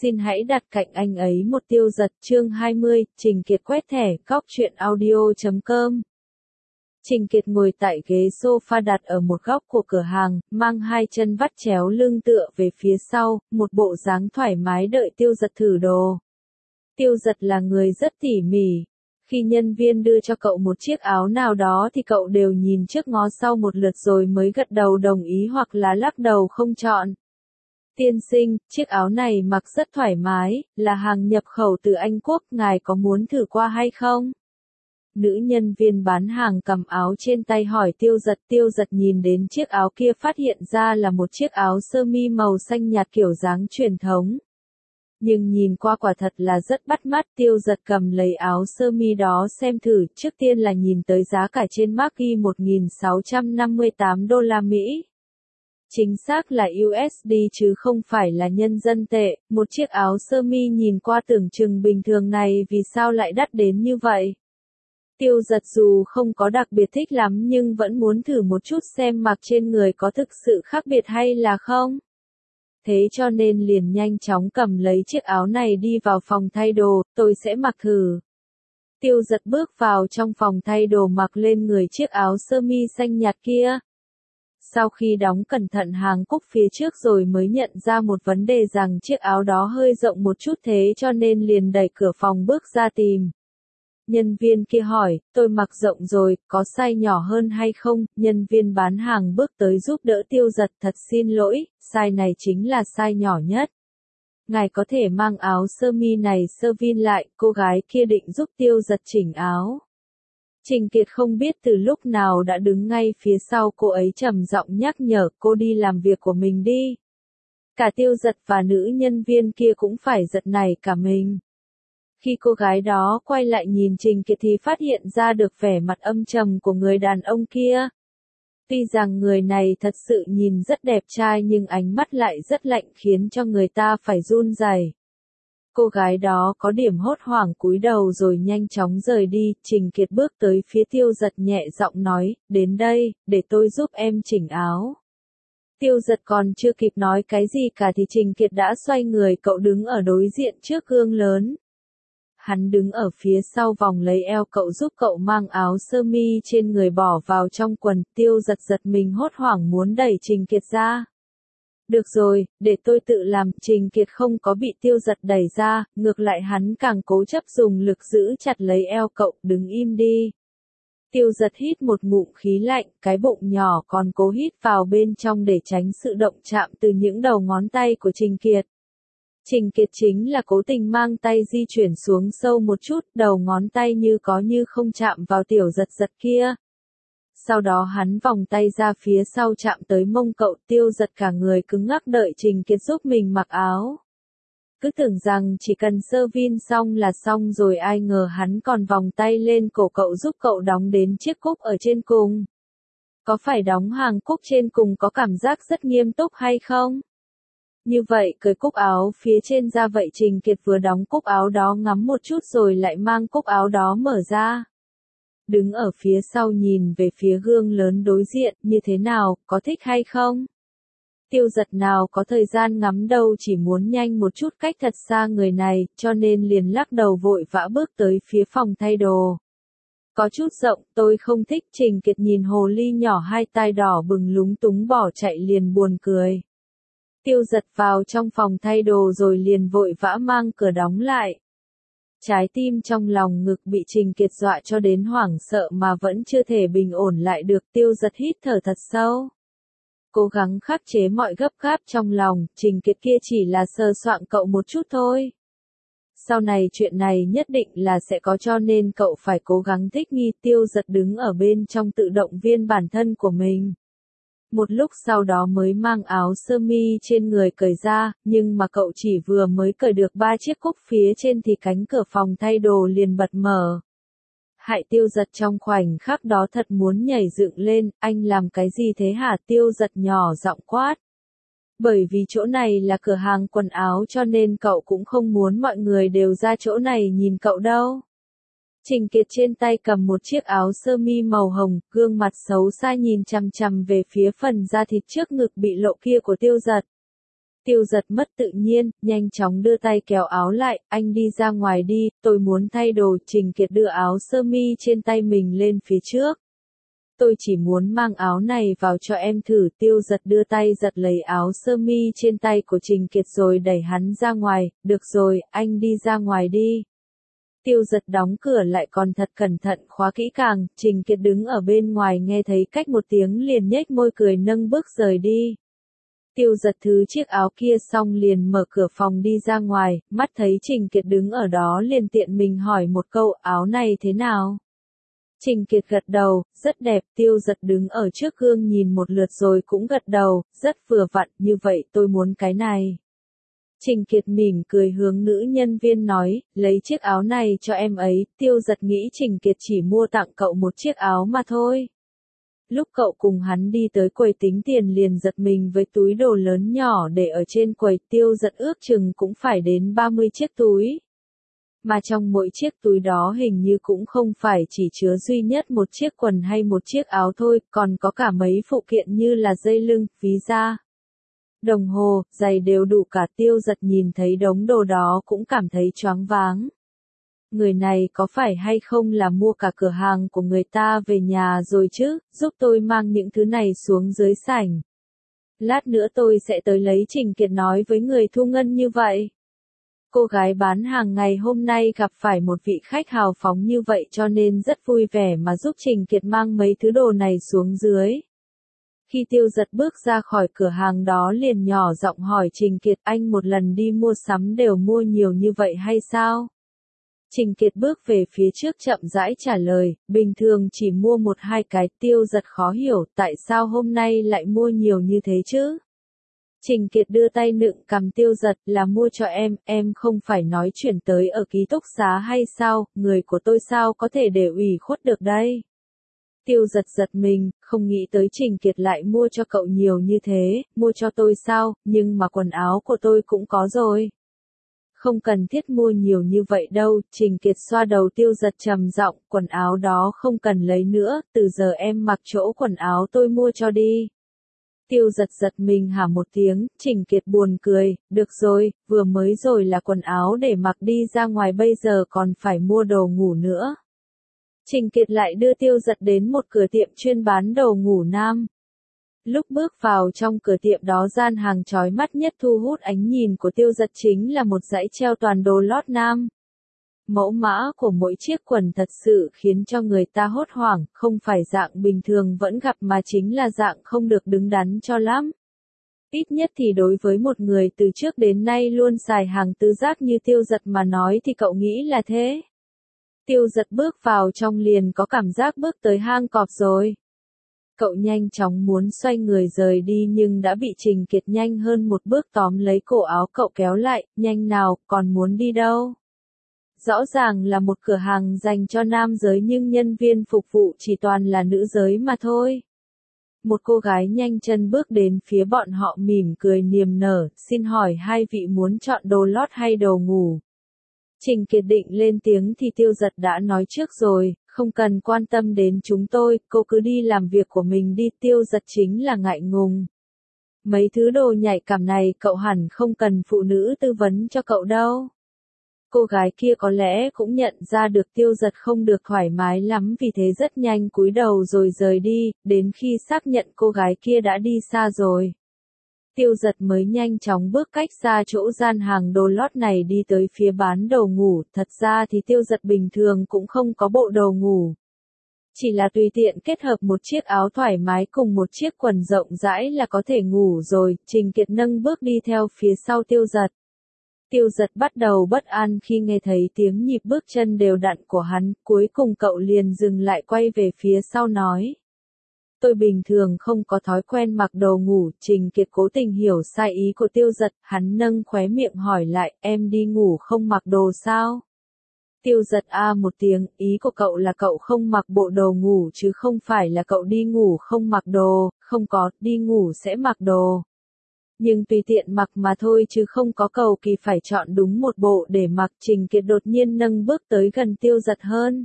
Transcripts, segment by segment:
xin hãy đặt cạnh anh ấy một Tiêu Giật. Chương 20, Trình Kiệt quét thẻ, góc truyện audio.com. Trình Kiệt ngồi tại ghế sofa đặt ở một góc của cửa hàng, mang hai chân vắt chéo lưng tựa về phía sau, một bộ dáng thoải mái đợi Tiêu Giật thử đồ. Tiêu Giật là người rất tỉ mỉ. Khi nhân viên đưa cho cậu một chiếc áo nào đó thì cậu đều nhìn trước ngó sau một lượt rồi mới gật đầu đồng ý hoặc là lắc đầu không chọn. Tiên sinh, chiếc áo này mặc rất thoải mái, là hàng nhập khẩu từ Anh Quốc, ngài có muốn thử qua hay không? Nữ nhân viên bán hàng cầm áo trên tay hỏi Tiêu Giật nhìn đến chiếc áo kia phát hiện ra là một chiếc áo sơ mi màu xanh nhạt kiểu dáng truyền thống. Nhưng nhìn qua quả thật là rất bắt mắt. Tiêu Giật cầm lấy áo sơ mi đó xem thử, trước tiên là nhìn tới giá cả trên mác ghi 1.658 đô la Mỹ. Chính xác là USD chứ không phải là nhân dân tệ. Một chiếc áo sơ mi nhìn qua tưởng chừng bình thường này vì sao lại đắt đến như vậy? Tiêu Giật dù không có đặc biệt thích lắm nhưng vẫn muốn thử một chút xem mặc trên người có thực sự khác biệt hay là không. Thế cho nên liền nhanh chóng cầm lấy chiếc áo này đi vào phòng thay đồ, tôi sẽ mặc thử. Tiêu Giật bước vào trong phòng thay đồ mặc lên người chiếc áo sơ mi xanh nhạt kia. Sau khi đóng cẩn thận hàng cúc phía trước rồi mới nhận ra một vấn đề rằng chiếc áo đó hơi rộng một chút thế cho nên liền đẩy cửa phòng bước ra tìm. Nhân viên kia hỏi, tôi mặc rộng rồi, có size nhỏ hơn hay không? Nhân viên bán hàng bước tới giúp đỡ Tiêu Giật, thật xin lỗi, size này chính là size nhỏ nhất. Ngài có thể mang áo sơ mi này sơ vin lại, cô gái kia định giúp Tiêu Giật chỉnh áo. Trình Kiệt không biết từ lúc nào đã đứng ngay phía sau cô ấy trầm giọng nhắc nhở cô đi làm việc của mình đi. Cả Tiêu Giật và nữ nhân viên kia cũng phải giật nảy cả mình. Khi cô gái đó quay lại nhìn Trình Kiệt thì phát hiện ra được vẻ mặt âm trầm của người đàn ông kia. Tuy rằng người này thật sự nhìn rất đẹp trai nhưng ánh mắt lại rất lạnh khiến cho người ta phải run rẩy. Cô gái đó có điểm hốt hoảng cúi đầu rồi nhanh chóng rời đi. Trình Kiệt bước tới phía Tiêu Giật nhẹ giọng nói, đến đây, để tôi giúp em chỉnh áo. Tiêu Giật còn chưa kịp nói cái gì cả thì Trình Kiệt đã xoay người, cậu đứng ở đối diện trước gương lớn. Hắn đứng ở phía sau vòng lấy eo cậu giúp cậu mang áo sơ mi trên người bỏ vào trong quần. Tiêu Giật giật mình hốt hoảng muốn đẩy Trình Kiệt ra. Được rồi, để tôi tự làm. Trình Kiệt không có bị Tiêu Giật đẩy ra, ngược lại hắn càng cố chấp dùng lực giữ chặt lấy eo cậu, đứng im đi. Tiêu Giật hít một ngụm khí lạnh, cái bụng nhỏ còn cố hít vào bên trong để tránh sự động chạm từ những đầu ngón tay của Trình Kiệt. Trình Kiệt chính là cố tình mang tay di chuyển xuống sâu một chút, đầu ngón tay như có như không chạm vào Tiểu Giật kia. Sau đó hắn vòng tay ra phía sau chạm tới mông cậu. Tiêu Giật cả người cứng ngắc đợi Trình Kiệt giúp mình mặc áo. Cứ tưởng rằng chỉ cần sơ vin xong là xong rồi, ai ngờ hắn còn vòng tay lên cổ cậu giúp cậu đóng đến chiếc cúc ở trên cùng. Có phải đóng hàng cúc trên cùng có cảm giác rất nghiêm túc hay không? Như vậy cởi cúc áo phía trên ra vậy. Trình Kiệt vừa đóng cúc áo đó ngắm một chút rồi lại mang cúc áo đó mở ra. Đứng ở phía sau nhìn về phía gương lớn đối diện, như thế nào, có thích hay không? Tiêu Giật nào có thời gian ngắm đâu, chỉ muốn nhanh một chút cách thật xa người này, cho nên liền lắc đầu vội vã bước tới phía phòng thay đồ. Có chút rộng, tôi không thích. Trình Kiệt nhìn hồ ly nhỏ hai tai đỏ bừng lúng túng bỏ chạy liền buồn cười. Tiêu Giật vào trong phòng thay đồ rồi liền vội vã mang cửa đóng lại. Trái tim trong lòng ngực bị Trình Kiệt dọa cho đến hoảng sợ mà vẫn chưa thể bình ổn lại được. Tiêu Giật hít thở thật sâu. Cố gắng khắc chế mọi gấp gáp trong lòng, Trình Kiệt kia chỉ là sờ soạng cậu một chút thôi. Sau này chuyện này nhất định là sẽ có cho nên cậu phải cố gắng thích nghi. Tiêu Giật đứng ở bên trong tự động viên bản thân của mình. Một lúc sau đó mới mang áo sơ mi trên người cởi ra, nhưng mà cậu chỉ vừa mới cởi được 3 chiếc cúc phía trên thì cánh cửa phòng thay đồ liền bật mở. Hại Tiêu Giật trong khoảnh khắc đó thật muốn nhảy dựng lên, anh làm cái gì thế hả? Tiêu Giật nhỏ giọng quát. Bởi vì chỗ này là cửa hàng quần áo cho nên cậu cũng không muốn mọi người đều ra chỗ này nhìn cậu đâu. Trình Kiệt trên tay cầm một chiếc áo sơ mi màu hồng, gương mặt xấu xa nhìn chằm chằm về phía phần da thịt trước ngực bị lộ kia của Tiêu Giật. Tiêu Giật mất tự nhiên, nhanh chóng đưa tay kéo áo lại, anh đi ra ngoài đi, tôi muốn thay đồ. Trình Kiệt đưa áo sơ mi trên tay mình lên phía trước. Tôi chỉ muốn mang áo này vào cho em thử. Tiêu Giật đưa tay giật lấy áo sơ mi trên tay của Trình Kiệt rồi đẩy hắn ra ngoài. Được rồi, anh đi ra ngoài đi. Tiêu Giật đóng cửa lại còn thật cẩn thận khóa kỹ càng. Trình Kiệt đứng ở bên ngoài nghe thấy cách một tiếng liền nhếch môi cười nâng bước rời đi. Tiêu Giật thứ chiếc áo kia xong liền mở cửa phòng đi ra ngoài, mắt thấy Trình Kiệt đứng ở đó liền tiện mình hỏi một câu, áo này thế nào? Trình Kiệt gật đầu, rất đẹp. Tiêu Giật đứng ở trước gương nhìn một lượt rồi cũng gật đầu, rất vừa vặn, như vậy tôi muốn cái này. Trình Kiệt mỉm cười hướng nữ nhân viên nói, lấy chiếc áo này cho em ấy. Tiêu Giật nghĩ Trình Kiệt chỉ mua tặng cậu một chiếc áo mà thôi. Lúc cậu cùng hắn đi tới quầy tính tiền liền giật mình với túi đồ lớn nhỏ để ở trên quầy. Tiêu Giật ước chừng cũng phải đến 30 chiếc túi. Mà trong mỗi chiếc túi đó hình như cũng không phải chỉ chứa duy nhất một chiếc quần hay một chiếc áo thôi, còn có cả mấy phụ kiện như là dây lưng, ví da, đồng hồ, giày đều đủ cả. Tiêu Giật nhìn thấy đống đồ đó cũng cảm thấy choáng váng. Người này có phải hay không là mua cả cửa hàng của người ta về nhà rồi chứ, giúp tôi mang những thứ này xuống dưới sảnh. Lát nữa tôi sẽ tới lấy. Trình Kiệt nói với người thu ngân như vậy. Cô gái bán hàng ngày hôm nay gặp phải một vị khách hào phóng như vậy cho nên rất vui vẻ mà giúp Trình Kiệt mang mấy thứ đồ này xuống dưới. Khi Tiêu Giật bước ra khỏi cửa hàng đó liền nhỏ giọng hỏi Trình Kiệt, anh một lần đi mua sắm đều mua nhiều như vậy hay sao? Trình Kiệt bước về phía trước chậm rãi trả lời, bình thường chỉ mua 1-2 cái. Tiêu Giật khó hiểu, tại sao hôm nay lại mua nhiều như thế chứ? Trình Kiệt đưa tay nựng cằm Tiêu Giật, là mua cho em không phải nói chuyển tới ở ký túc xá hay sao, người của tôi sao có thể để ủy khuất được đây? Tiêu Giật giật mình, không nghĩ tới Trình Kiệt lại mua cho cậu nhiều như thế. Mua cho tôi sao, nhưng mà quần áo của tôi cũng có rồi. Không cần thiết mua nhiều như vậy đâu. Trình Kiệt xoa đầu Tiêu Giật trầm giọng, quần áo đó không cần lấy nữa, từ giờ em mặc chỗ quần áo tôi mua cho đi. Tiêu Giật giật mình hả một tiếng. Trình Kiệt buồn cười, được rồi, vừa mới rồi là quần áo để mặc đi ra ngoài, bây giờ còn phải mua đồ ngủ nữa. Trình Kiệt lại đưa Tiêu Giật đến một cửa tiệm chuyên bán đồ ngủ nam. Lúc bước vào trong cửa tiệm đó, gian hàng chói mắt nhất thu hút ánh nhìn của Tiêu Giật chính là một dãy treo toàn đồ lót nam. Mẫu mã của mỗi chiếc quần thật sự khiến cho người ta hốt hoảng, không phải dạng bình thường vẫn gặp mà chính là dạng không được đứng đắn cho lắm. Ít nhất thì đối với một người từ trước đến nay luôn xài hàng tứ giác như Tiêu Giật mà nói thì cậu nghĩ là thế. Tiêu Giật bước vào trong liền có cảm giác bước tới hang cọp rồi. Cậu nhanh chóng muốn xoay người rời đi nhưng đã bị Trình Kiệt nhanh hơn một bước tóm lấy cổ áo cậu kéo lại, nhanh nào, còn muốn đi đâu? Rõ ràng là một cửa hàng dành cho nam giới nhưng nhân viên phục vụ chỉ toàn là nữ giới mà thôi. Một cô gái nhanh chân bước đến phía bọn họ mỉm cười niềm nở, xin hỏi hai vị muốn chọn đồ lót hay đồ ngủ? Trình Kiệt định lên tiếng thì Tiêu Giật đã nói trước rồi, không cần quan tâm đến chúng tôi, cô cứ đi làm việc của mình đi. Tiêu Giật chính là ngại ngùng. Mấy thứ đồ nhạy cảm này cậu hẳn không cần phụ nữ tư vấn cho cậu đâu. Cô gái kia có lẽ cũng nhận ra được Tiêu Giật không được thoải mái lắm vì thế rất nhanh cúi đầu rồi rời đi, đến khi xác nhận cô gái kia đã đi xa rồi. Tiêu Giật mới nhanh chóng bước cách xa chỗ gian hàng đồ lót này đi tới phía bán đồ ngủ. Thật ra thì Tiêu Giật bình thường cũng không có bộ đồ ngủ. Chỉ là tùy tiện kết hợp một chiếc áo thoải mái cùng một chiếc quần rộng rãi là có thể ngủ rồi. Trình Kiệt nâng bước đi theo phía sau Tiêu Giật. Tiêu Giật bắt đầu bất an khi nghe thấy tiếng nhịp bước chân đều đặn của hắn, cuối cùng cậu liền dừng lại quay về phía sau nói. Tôi bình thường không có thói quen mặc đồ ngủ. Trình Kiệt cố tình hiểu sai ý của Tiêu Giật, hắn nâng khóe miệng hỏi lại, em đi ngủ không mặc đồ sao? Tiêu Giật một tiếng, ý của cậu là cậu không mặc bộ đồ ngủ chứ không phải là cậu đi ngủ không mặc đồ, không có, đi ngủ sẽ mặc đồ. Nhưng tùy tiện mặc mà thôi chứ không có cầu kỳ phải chọn đúng một bộ để mặc. Trình Kiệt đột nhiên nâng bước tới gần Tiêu Giật hơn.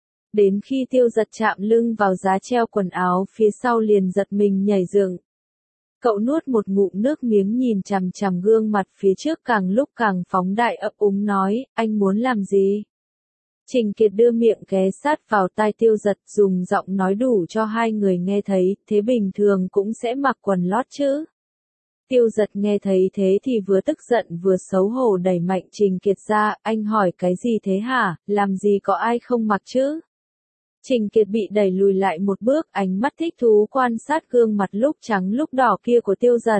Đến khi Tiêu Giật chạm lưng vào giá treo quần áo phía sau liền giật mình nhảy dựng. Cậu nuốt một ngụm nước miếng nhìn chằm chằm gương mặt phía trước càng lúc càng phóng đại ấp úng nói, anh muốn làm gì? Trình Kiệt đưa miệng ghé sát vào tai Tiêu Giật dùng giọng nói đủ cho hai người nghe thấy, thế bình thường cũng sẽ mặc quần lót chứ. Tiêu Giật nghe thấy thế thì vừa tức giận vừa xấu hổ đẩy mạnh Trình Kiệt ra, anh hỏi cái gì thế hả, làm gì có ai không mặc chứ? Trình Kiệt bị đẩy lùi lại một bước, ánh mắt thích thú quan sát gương mặt lúc trắng lúc đỏ kia của Tiêu Giật.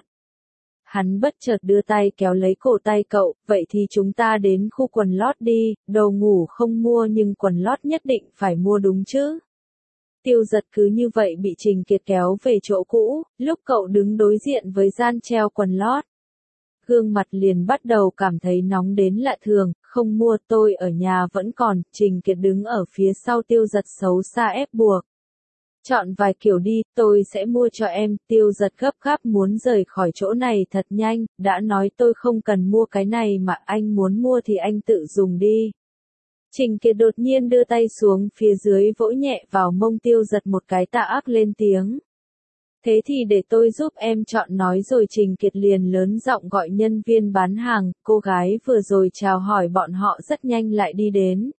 Hắn bất chợt đưa tay kéo lấy cổ tay cậu, vậy thì chúng ta đến khu quần lót đi, đồ ngủ không mua nhưng quần lót nhất định phải mua đúng chứ. Tiêu Giật cứ như vậy bị Trình Kiệt kéo về chỗ cũ, lúc cậu đứng đối diện với gian treo quần lót. Gương mặt liền bắt đầu cảm thấy nóng đến lạ thường, không mua tôi ở nhà vẫn còn, Trình Kiệt đứng ở phía sau Tiêu Giật xấu xa ép buộc. Chọn vài kiểu đi, tôi sẽ mua cho em, Tiêu Giật gấp gáp muốn rời khỏi chỗ này thật nhanh, đã nói tôi không cần mua cái này mà anh muốn mua thì anh tự dùng đi. Trình Kiệt đột nhiên đưa tay xuống phía dưới vỗ nhẹ vào mông Tiêu Giật một cái tạ ác lên tiếng. Thế thì để tôi giúp em chọn nói rồi Trình Kiệt liền lớn giọng gọi nhân viên bán hàng, cô gái vừa rồi chào hỏi bọn họ rất nhanh lại đi đến.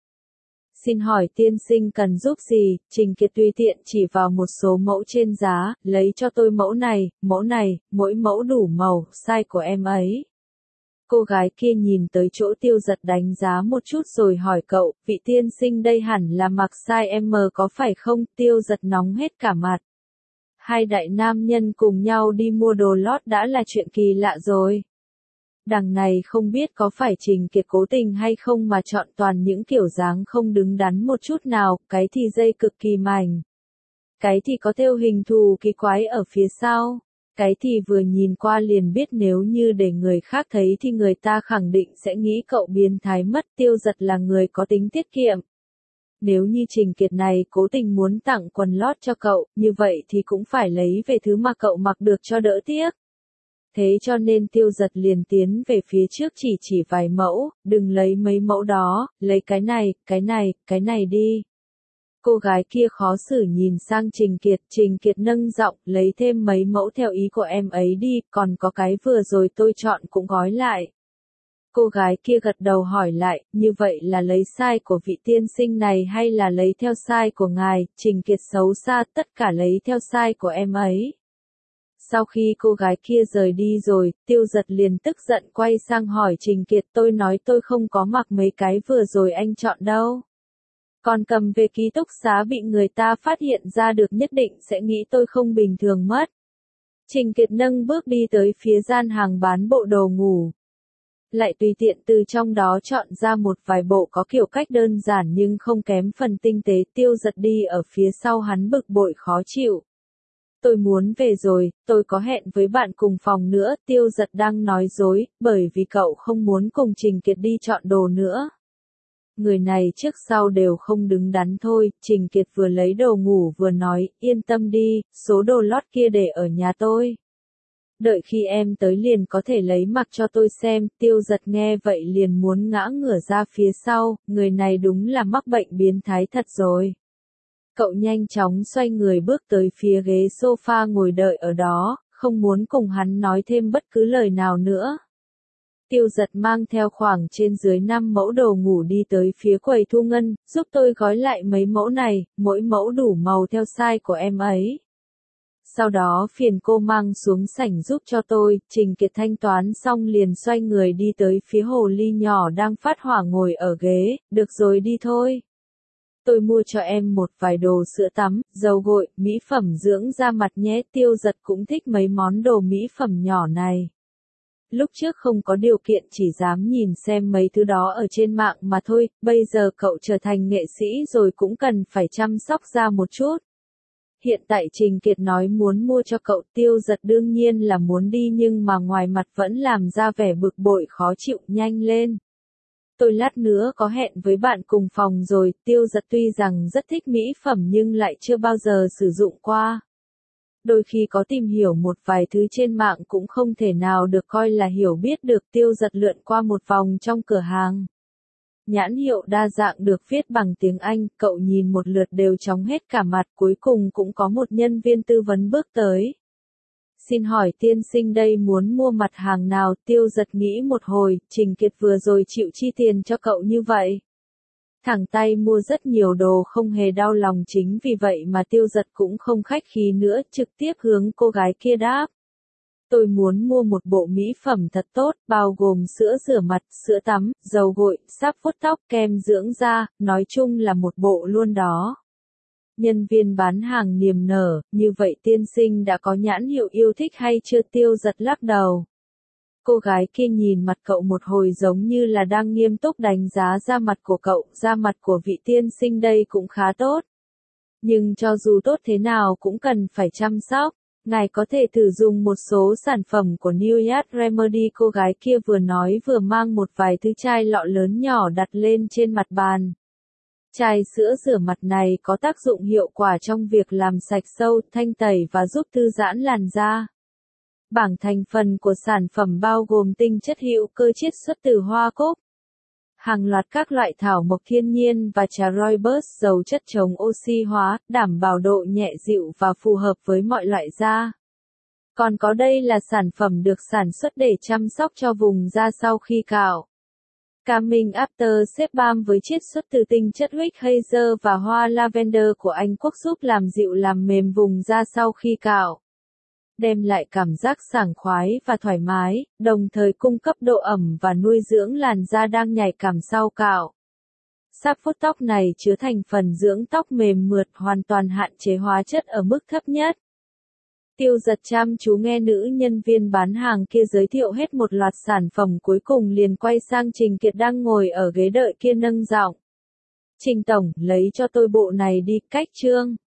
Xin hỏi tiên sinh cần giúp gì, Trình Kiệt tùy tiện chỉ vào một số mẫu trên giá, lấy cho tôi mẫu này, mỗi mẫu đủ màu, size của em ấy. Cô gái kia nhìn tới chỗ Tiêu Giật đánh giá một chút rồi hỏi cậu, vị tiên sinh đây hẳn là mặc size M có phải không, Tiêu Giật nóng hết cả mặt. Hai đại nam nhân cùng nhau đi mua đồ lót đã là chuyện kỳ lạ rồi. Đằng này không biết có phải Trình Kiệt cố tình hay không mà chọn toàn những kiểu dáng không đứng đắn một chút nào, cái thì dây cực kỳ mảnh. Cái thì có thêu hình thù kỳ quái ở phía sau. Cái thì vừa nhìn qua liền biết nếu như để người khác thấy thì người ta khẳng định sẽ nghĩ cậu biến thái mất. Tiêu Giật là người có tính tiết kiệm. Nếu như Trình Kiệt này cố tình muốn tặng quần lót cho cậu, như vậy thì cũng phải lấy về thứ mà cậu mặc được cho đỡ tiếc. Thế cho nên Tiêu Giật liền tiến về phía trước chỉ vài mẫu, đừng lấy mấy mẫu đó, lấy cái này đi. Cô gái kia khó xử nhìn sang Trình Kiệt nâng giọng, lấy thêm mấy mẫu theo ý của em ấy đi, còn có cái vừa rồi tôi chọn cũng gói lại. Cô gái kia gật đầu hỏi lại, như vậy là lấy size của vị tiên sinh này hay là lấy theo size của ngài, Trình Kiệt xấu xa, tất cả lấy theo size của em ấy. Sau khi cô gái kia rời đi rồi, Tiêu Giật liền tức giận quay sang hỏi Trình Kiệt, tôi nói tôi không có mặc mấy cái vừa rồi anh chọn đâu. Còn cầm về ký túc xá bị người ta phát hiện ra được nhất định sẽ nghĩ tôi không bình thường mất. Trình Kiệt nâng bước đi tới phía gian hàng bán bộ đồ ngủ. Lại tùy tiện từ trong đó chọn ra một vài bộ có kiểu cách đơn giản nhưng không kém phần tinh tế. Tiêu Giật đi ở phía sau hắn bực bội khó chịu. Tôi muốn về rồi, tôi có hẹn với bạn cùng phòng nữa, Tiêu Giật đang nói dối, bởi vì cậu không muốn cùng Trình Kiệt đi chọn đồ nữa. Người này trước sau đều không đứng đắn thôi, Trình Kiệt vừa lấy đồ ngủ vừa nói, yên tâm đi, số đồ lót kia để ở nhà tôi. Đợi khi em tới liền có thể lấy mặc cho tôi xem, Tiêu Giật nghe vậy liền muốn ngã ngửa ra phía sau, người này đúng là mắc bệnh biến thái thật rồi. Cậu nhanh chóng xoay người bước tới phía ghế sofa ngồi đợi ở đó, không muốn cùng hắn nói thêm bất cứ lời nào nữa. Tiêu Giật mang theo khoảng trên dưới 5 mẫu đồ ngủ đi tới phía quầy thu ngân, giúp tôi gói lại mấy mẫu này, mỗi mẫu đủ màu theo size của em ấy. Sau đó phiền cô mang xuống sảnh giúp cho tôi, Trình Kiệt thanh toán xong liền xoay người đi tới phía hồ ly nhỏ đang phát hỏa ngồi ở ghế, được rồi đi thôi. Tôi mua cho em một vài đồ sữa tắm, dầu gội, mỹ phẩm dưỡng da mặt nhé. Tiêu Giật cũng thích mấy món đồ mỹ phẩm nhỏ này. Lúc trước không có điều kiện chỉ dám nhìn xem mấy thứ đó ở trên mạng mà thôi, bây giờ cậu trở thành nghệ sĩ rồi cũng cần phải chăm sóc da một chút. Hiện tại Trình Kiệt nói muốn mua cho cậu, Tiêu Giật đương nhiên là muốn đi nhưng mà ngoài mặt vẫn làm ra vẻ bực bội khó chịu, nhanh lên. Tôi lát nữa có hẹn với bạn cùng phòng rồi, Tiêu Giật tuy rằng rất thích mỹ phẩm nhưng lại chưa bao giờ sử dụng qua. Đôi khi có tìm hiểu một vài thứ trên mạng cũng không thể nào được coi là hiểu biết được. Tiêu Giật lượn qua một vòng trong cửa hàng. Nhãn hiệu đa dạng được viết bằng tiếng Anh, cậu nhìn một lượt đều chóng hết cả mặt, cuối cùng cũng có một nhân viên tư vấn bước tới. Xin hỏi tiên sinh đây muốn mua mặt hàng nào? Tiêu Giật nghĩ một hồi, Trình Kiệt vừa rồi chịu chi tiền cho cậu như vậy. Thẳng tay mua rất nhiều đồ không hề đau lòng, chính vì vậy mà Tiêu Giật cũng không khách khí nữa, trực tiếp hướng cô gái kia đáp. Tôi muốn mua một bộ mỹ phẩm thật tốt, bao gồm sữa rửa mặt, sữa tắm, dầu gội, sáp vuốt tóc, kem dưỡng da, nói chung là một bộ luôn đó. Nhân viên bán hàng niềm nở, như vậy tiên sinh đã có nhãn hiệu yêu thích hay chưa? Tiêu Giật lắc đầu. Cô gái kia nhìn mặt cậu một hồi giống như là đang nghiêm túc đánh giá da mặt của cậu, da mặt của vị tiên sinh đây cũng khá tốt. Nhưng cho dù tốt thế nào cũng cần phải chăm sóc. Ngài có thể thử dùng một số sản phẩm của New York Remedy. Cô gái kia vừa nói vừa mang một vài thứ chai lọ lớn nhỏ đặt lên trên mặt bàn. Chai sữa rửa mặt này có tác dụng hiệu quả trong việc làm sạch sâu, thanh tẩy và giúp thư giãn làn da. Bảng thành phần của sản phẩm bao gồm tinh chất hữu cơ chiết xuất từ hoa cúc, hàng loạt các loại thảo mộc thiên nhiên và trà rooibos giàu chất chống oxy hóa, đảm bảo độ nhẹ dịu và phù hợp với mọi loại da. Còn có đây là sản phẩm được sản xuất để chăm sóc cho vùng da sau khi cạo. Calming After Shave Balm với chiết xuất từ tinh chất wick hazel và hoa lavender của Anh Quốc giúp làm dịu làm mềm vùng da sau khi cạo. Đem lại cảm giác sảng khoái và thoải mái, đồng thời cung cấp độ ẩm và nuôi dưỡng làn da đang nhạy cảm sau cạo. Sáp vuốt tóc này chứa thành phần dưỡng tóc mềm mượt, hoàn toàn hạn chế hóa chất ở mức thấp nhất. Tiêu Giật chăm chú nghe nữ nhân viên bán hàng kia giới thiệu hết một loạt sản phẩm, cuối cùng liền quay sang Trình Kiệt đang ngồi ở ghế đợi kia nâng giọng. Trình tổng, lấy cho tôi bộ này đi, cách chương.